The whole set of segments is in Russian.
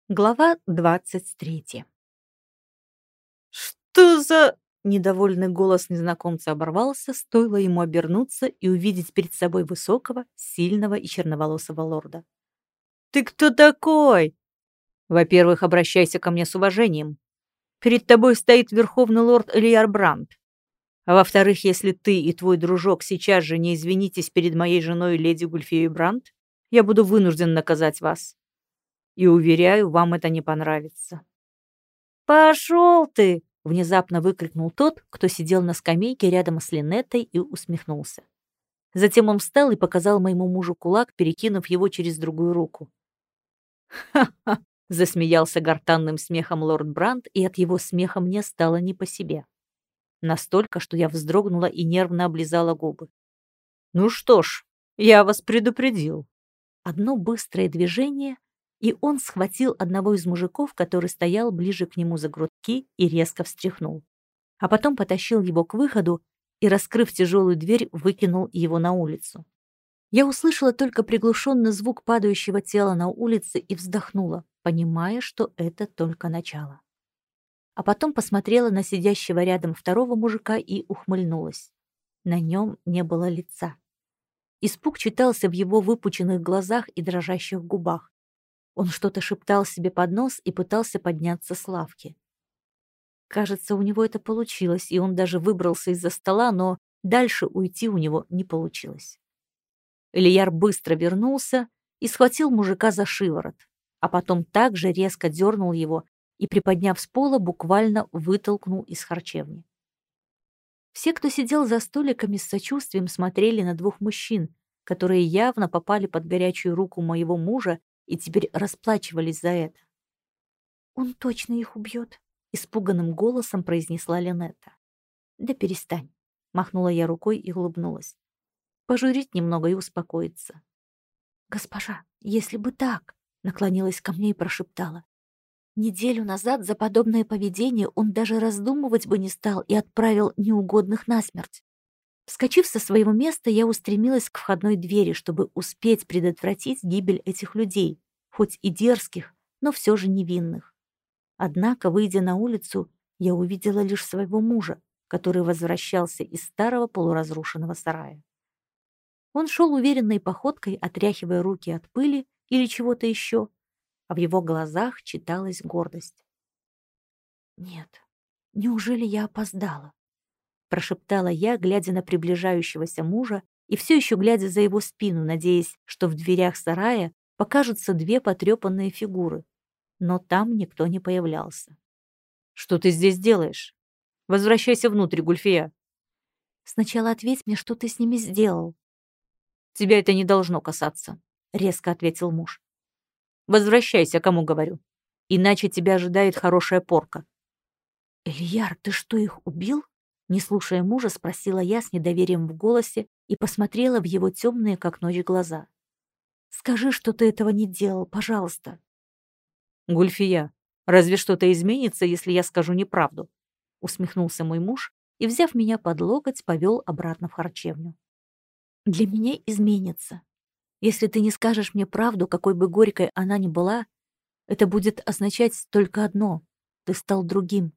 Глава 23. «Что за...» Недовольный голос незнакомца оборвался, стоило ему обернуться и увидеть перед собой высокого, сильного и черноволосого лорда. «Ты кто такой?» «Во-первых, обращайся ко мне с уважением. Перед тобой стоит верховный лорд Элияр Брандт. А во-вторых, если ты и твой дружок сейчас же не извинитесь перед моей женой леди Гульфией Брандт, я буду вынужден наказать вас. И уверяю, вам это не понравится». «Пошел ты!» — внезапно выкрикнул тот, кто сидел на скамейке рядом с Линеттой, и усмехнулся. Затем он встал и показал моему мужу кулак, перекинув его через другую руку. «Ха-ха!» — засмеялся гортанным смехом лорд Брандт, и от его смеха мне стало не по себе. Настолько, что я вздрогнула и нервно облизала губы. «Ну что ж, я вас предупредил». Одно быстрое движение, и он схватил одного из мужиков, который стоял ближе к нему за грудки, и резко встряхнул. А потом потащил его к выходу и, раскрыв тяжелую дверь, выкинул его на улицу. Я услышала только приглушенный звук падающего тела на улице и вздохнула, понимая, что это только начало. А потом посмотрела на сидящего рядом второго мужика и ухмыльнулась. На нем не было лица. Испуг читался в его выпученных глазах и дрожащих губах. Он что-то шептал себе под нос и пытался подняться с лавки. Кажется, у него это получилось, и он даже выбрался из-за стола, но дальше уйти у него не получилось. Элияр быстро вернулся и схватил мужика за шиворот, а потом также резко дернул его и, приподняв с пола, буквально вытолкнул из харчевни. Все, кто сидел за столиками, с сочувствием смотрели на двух мужчин, которые явно попали под горячую руку моего мужа и теперь расплачивались за это. «Он точно их убьет», — испуганным голосом произнесла Линетта. «Да перестань», — махнула я рукой и улыбнулась. «Пожурить немного и успокоиться». «Госпожа, если бы так», — наклонилась ко мне и прошептала. «Неделю назад за подобное поведение он даже раздумывать бы не стал и отправил неугодных насмерть». Вскочив со своего места, я устремилась к входной двери, чтобы успеть предотвратить гибель этих людей, хоть и дерзких, но все же невинных. Однако, выйдя на улицу, я увидела лишь своего мужа, который возвращался из старого полуразрушенного сарая. Он шел уверенной походкой, отряхивая руки от пыли или чего-то еще, а в его глазах читалась гордость. «Нет, неужели я опоздала?» Прошептала я, глядя на приближающегося мужа и все еще глядя за его спину, надеясь, что в дверях сарая покажутся две потрепанные фигуры. Но там никто не появлялся. «Что ты здесь делаешь? Возвращайся внутрь, Гульфия». «Сначала ответь мне, что ты с ними сделал». «Тебя это не должно касаться», — резко ответил муж. «Возвращайся, кому говорю. Иначе тебя ожидает хорошая порка». «Элияр, ты что, их убил?» Не слушая мужа, спросила я с недоверием в голосе и посмотрела в его темные, как ночь, глаза. «Скажи, что ты этого не делал, пожалуйста». «Гульфия, разве что-то изменится, если я скажу неправду?» Усмехнулся мой муж и, взяв меня под локоть, повел обратно в харчевню. «Для меня изменится. Если ты не скажешь мне правду, какой бы горькой она ни была, это будет означать только одно — ты стал другим.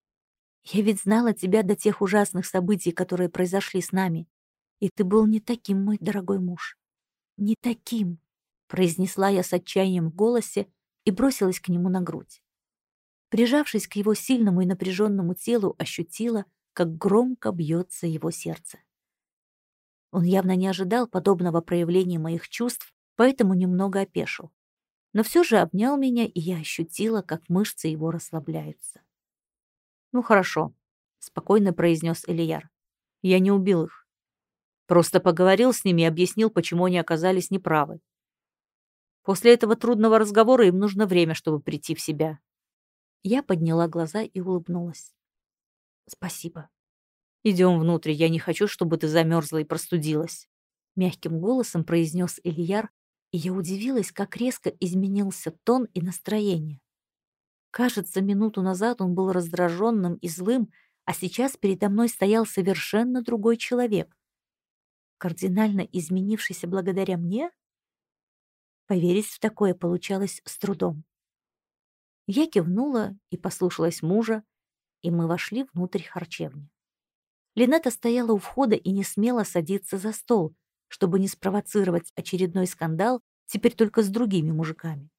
Я ведь знала тебя до тех ужасных событий, которые произошли с нами. И ты был не таким, мой дорогой муж. Не таким», — произнесла я с отчаянием в голосе и бросилась к нему на грудь. Прижавшись к его сильному и напряженному телу, ощутила, как громко бьется его сердце. Он явно не ожидал подобного проявления моих чувств, поэтому немного опешил. Но все же обнял меня, и я ощутила, как мышцы его расслабляются. «Ну хорошо», — спокойно произнес Элияр. «Я не убил их. Просто поговорил с ними и объяснил, почему они оказались неправы. После этого трудного разговора им нужно время, чтобы прийти в себя». Я подняла глаза и улыбнулась. «Спасибо. Идем внутрь, я не хочу, чтобы ты замерзла и простудилась», — мягким голосом произнес Элияр, и я удивилась, как резко изменился тон и настроение. Кажется, минуту назад он был раздраженным и злым, а сейчас передо мной стоял совершенно другой человек, кардинально изменившийся благодаря мне. Поверить в такое получалось с трудом. Я кивнула и послушалась мужа, и мы вошли внутрь харчевни. Линетта стояла у входа и не смела садиться за стол, чтобы не спровоцировать очередной скандал, теперь только с другими мужиками.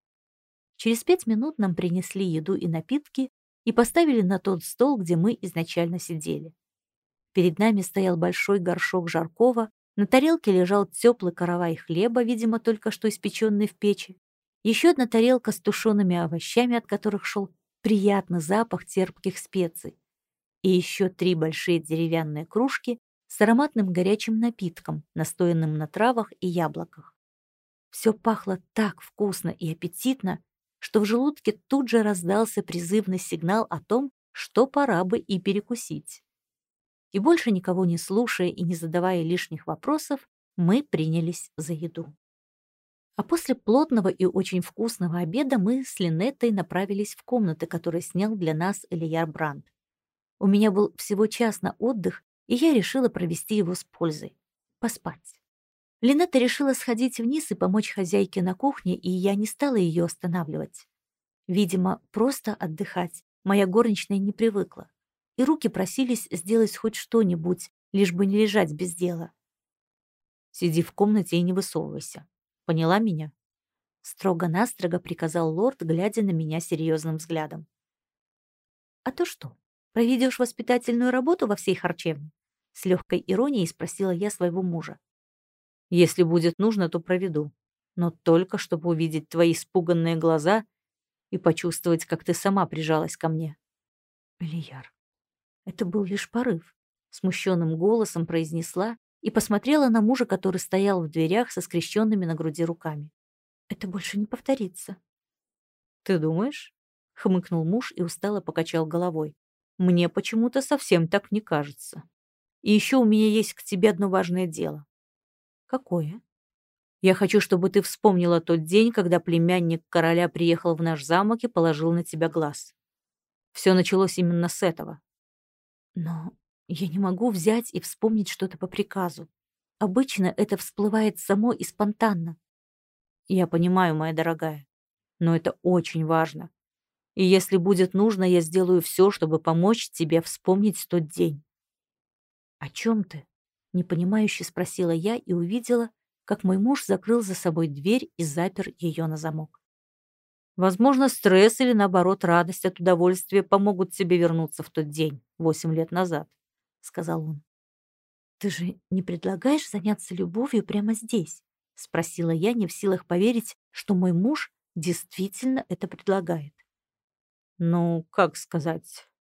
Через 5 минут нам принесли еду и напитки и поставили на тот стол, где мы изначально сидели. Перед нами стоял большой горшок жаркого, на тарелке лежал теплый каравай хлеба, видимо, только что испеченный в печи. Еще одна тарелка с тушеными овощами, от которых шел приятный запах терпких специй. И еще 3 большие деревянные кружки с ароматным горячим напитком, настоянным на травах и яблоках. Все пахло так вкусно и аппетитно, что в желудке тут же раздался призывный сигнал о том, что пора бы и перекусить. И больше никого не слушая и не задавая лишних вопросов, мы принялись за еду. А после плотного и очень вкусного обеда мы с Линеттой направились в комнаты, которые снял для нас Элияр Бранд. У меня был всего час на отдых, и я решила провести его с пользой. Поспать. Линетта решила сходить вниз и помочь хозяйке на кухне, и я не стала ее останавливать. Видимо, просто отдыхать моя горничная не привыкла, и руки просились сделать хоть что-нибудь, лишь бы не лежать без дела. «Сиди в комнате и не высовывайся. Поняла меня?» Строго-настрого приказал лорд, глядя на меня серьезным взглядом. «А то что, проведешь воспитательную работу во всей харчевне?» С легкой иронией спросила я своего мужа. «Если будет нужно, то проведу. Но только чтобы увидеть твои испуганные глаза и почувствовать, как ты сама прижалась ко мне». «Элияр, это был лишь порыв», — смущенным голосом произнесла и посмотрела на мужа, который стоял в дверях со скрещенными на груди руками. «Это больше не повторится». «Ты думаешь?» — хмыкнул муж и устало покачал головой. «Мне почему-то совсем так не кажется. И еще у меня есть к тебе одно важное дело». «Какое?» «Я хочу, чтобы ты вспомнила тот день, когда племянник короля приехал в наш замок и положил на тебя глаз. Все началось именно с этого». «Но я не могу взять и вспомнить что-то по приказу. Обычно это всплывает само и спонтанно». «Я понимаю, моя дорогая, но это очень важно. И если будет нужно, я сделаю все, чтобы помочь тебе вспомнить тот день». «О чем ты?» — непонимающе спросила я и увидела, как мой муж закрыл за собой дверь и запер ее на замок. «Возможно, стресс или, наоборот, радость от удовольствия помогут тебе вернуться в тот день, 8 лет назад», — сказал он. «Ты же не предлагаешь заняться любовью прямо здесь?» — спросила я, не в силах поверить, что мой муж действительно это предлагает. «Ну, как сказать,